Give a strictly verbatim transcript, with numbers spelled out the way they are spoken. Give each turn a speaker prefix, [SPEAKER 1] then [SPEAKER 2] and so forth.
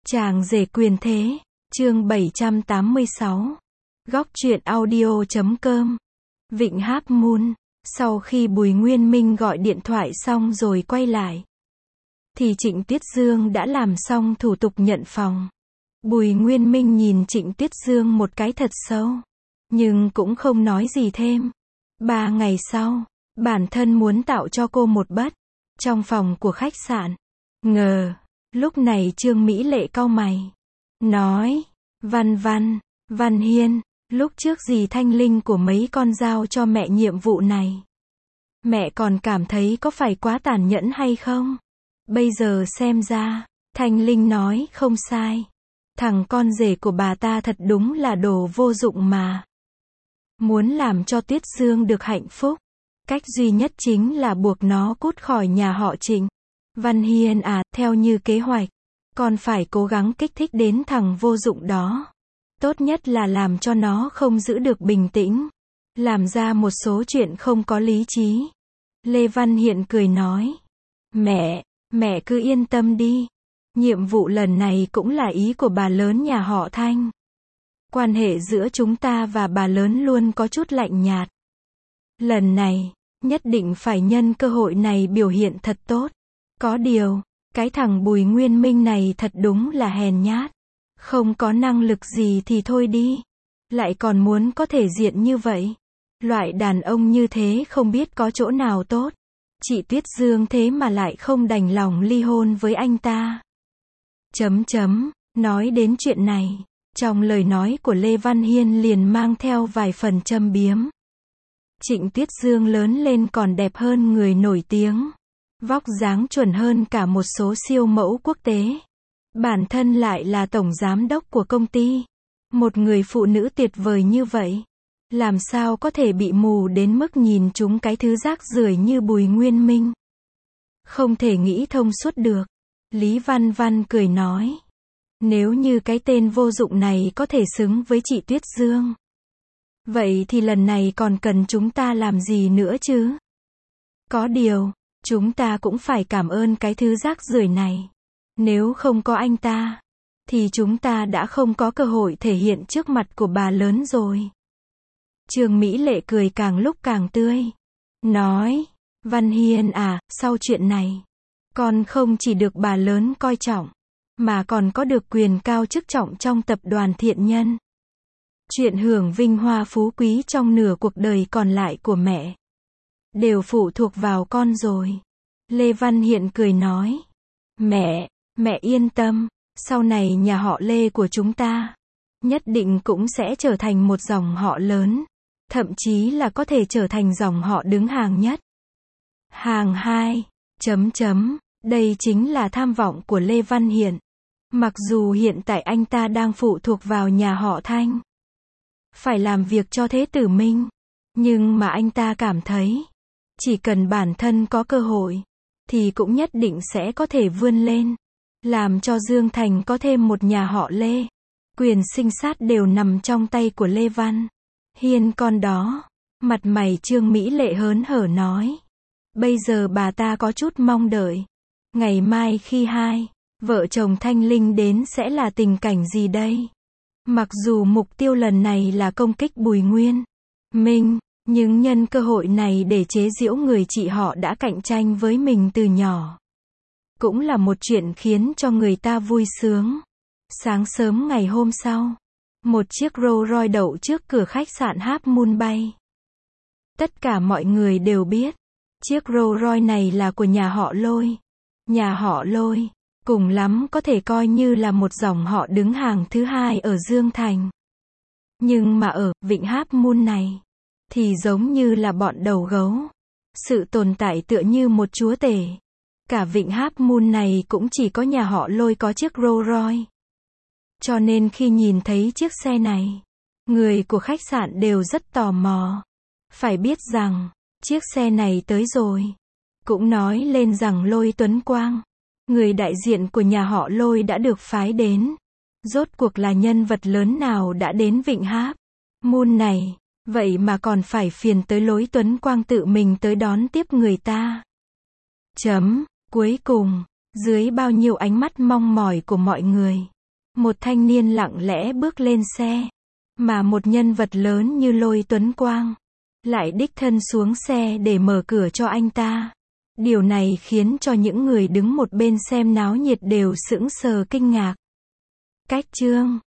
[SPEAKER 1] Chàng rể quyền thế, chương bảy trăm tám mươi sáu. Góc truyện audio chấm com. Vịnh Half Moon. Sau khi Bùi Nguyên Minh gọi điện thoại xong rồi quay lại, thì Trịnh Tuyết Dương đã làm xong thủ tục nhận phòng. Bùi Nguyên Minh nhìn Trịnh Tuyết Dương một cái thật sâu, nhưng cũng không nói gì thêm. Ba ngày sau, bản thân muốn tạo cho cô một bất trong phòng của khách sạn. Ngờ, lúc này Trương Mỹ Lệ cau mày, nói, Văn Văn, Văn Hiên, lúc trước dì Thanh Linh của mấy con giao cho mẹ nhiệm vụ này. Mẹ còn cảm thấy có phải quá tàn nhẫn hay không? Bây giờ xem ra, Thanh Linh nói không sai. Thằng con rể của bà ta thật đúng là đồ vô dụng mà. Muốn làm cho Tuyết Dương được hạnh phúc, cách duy nhất chính là buộc nó cút khỏi nhà họ Trịnh. Văn Hiên à, theo như kế hoạch, con phải cố gắng kích thích đến thằng vô dụng đó. Tốt nhất là làm cho nó không giữ được bình tĩnh, làm ra một số chuyện không có lý trí. Lê Văn Hiện cười nói, mẹ, mẹ cứ yên tâm đi. Nhiệm vụ lần này cũng là ý của bà lớn nhà họ Thanh. Quan hệ giữa chúng ta và bà lớn luôn có chút lạnh nhạt. Lần này, nhất định phải nhân cơ hội này biểu hiện thật tốt. Có điều, cái thằng Bùi Nguyên Minh này thật đúng là hèn nhát. Không có năng lực gì thì thôi đi. Lại còn muốn có thể diện như vậy. Loại đàn ông như thế không biết có chỗ nào tốt. Chị Tuyết Dương thế mà lại không đành lòng ly hôn với anh ta. Chấm chấm, nói đến chuyện này, trong lời nói của Lê Văn Hiên liền mang theo vài phần châm biếm. Trịnh Tuyết Dương lớn lên còn đẹp hơn người nổi tiếng. Vóc dáng chuẩn hơn cả một số siêu mẫu quốc tế. Bản thân lại là tổng giám đốc của công ty. Một người phụ nữ tuyệt vời như vậy, làm sao có thể bị mù đến mức nhìn chúng cái thứ rác rưởi như Bùi Nguyên Minh. Không thể nghĩ thông suốt được. Lý Văn Văn cười nói, nếu như cái tên vô dụng này có thể xứng với chị Tuyết Dương, vậy thì lần này còn cần chúng ta làm gì nữa chứ? Có điều, chúng ta cũng phải cảm ơn cái thứ rác rưởi này. Nếu không có anh ta, thì chúng ta đã không có cơ hội thể hiện trước mặt của bà lớn rồi. Trương Mỹ Lệ cười càng lúc càng tươi. Nói, Văn Hiên à, sau chuyện này, con không chỉ được bà lớn coi trọng, mà còn có được quyền cao chức trọng trong tập đoàn Thiện Nhân. Chuyện hưởng vinh hoa phú quý trong nửa cuộc đời còn lại của mẹ, đều phụ thuộc vào con rồi. Lê Văn Hiện cười nói, mẹ, mẹ yên tâm, sau này nhà họ Lê của chúng ta, nhất định cũng sẽ trở thành một dòng họ lớn, thậm chí là có thể trở thành dòng họ đứng hàng nhất. Hàng hai, chấm chấm, đây chính là tham vọng của Lê Văn Hiện. Mặc dù hiện tại anh ta đang phụ thuộc vào nhà họ Thanh, phải làm việc cho Thế Tử Minh, nhưng mà anh ta cảm thấy, chỉ cần bản thân có cơ hội, thì cũng nhất định sẽ có thể vươn lên, làm cho Dương Thành có thêm một nhà họ Lê. Quyền sinh sát đều nằm trong tay của Lê Văn Hiên con đó. Mặt mày Trương Mỹ Lệ hớn hở nói, bây giờ bà ta có chút mong đợi. Ngày mai khi hai vợ chồng Thanh Linh đến sẽ là tình cảnh gì đây? Mặc dù mục tiêu lần này là công kích Bùi Nguyên Minh, nhưng nhân cơ hội này để chế giễu người chị họ đã cạnh tranh với mình từ nhỏ, cũng là một chuyện khiến cho người ta vui sướng. Sáng sớm ngày hôm sau, một chiếc Rolls Royce đậu trước cửa khách sạn Half Moon bay. Tất cả mọi người đều biết, chiếc Rolls Royce này là của nhà họ Lôi. Nhà họ Lôi, cùng lắm có thể coi như là một dòng họ đứng hàng thứ hai ở Dương Thành. Nhưng mà ở Vịnh Half Moon này, thì giống như là bọn đầu gấu. Sự tồn tại tựa như một chúa tể. Cả Vịnh Half Moon này cũng chỉ có nhà họ Lôi có chiếc Rolls Royce. Cho nên khi nhìn thấy chiếc xe này, người của khách sạn đều rất tò mò. Phải biết rằng, chiếc xe này tới rồi, cũng nói lên rằng Lôi Tuấn Quang, người đại diện của nhà họ Lôi đã được phái đến. Rốt cuộc là nhân vật lớn nào đã đến Vịnh Half Moon này, vậy mà còn phải phiền tới Lôi Tuấn Quang tự mình tới đón tiếp người ta. Chấm, cuối cùng, dưới bao nhiêu ánh mắt mong mỏi của mọi người, Một thanh niên lặng lẽ bước lên xe. Mà một nhân vật lớn như Lôi Tuấn Quang lại đích thân xuống xe để mở cửa cho anh ta. Điều này khiến cho những người đứng một bên xem náo nhiệt đều sững sờ kinh ngạc. Cách chương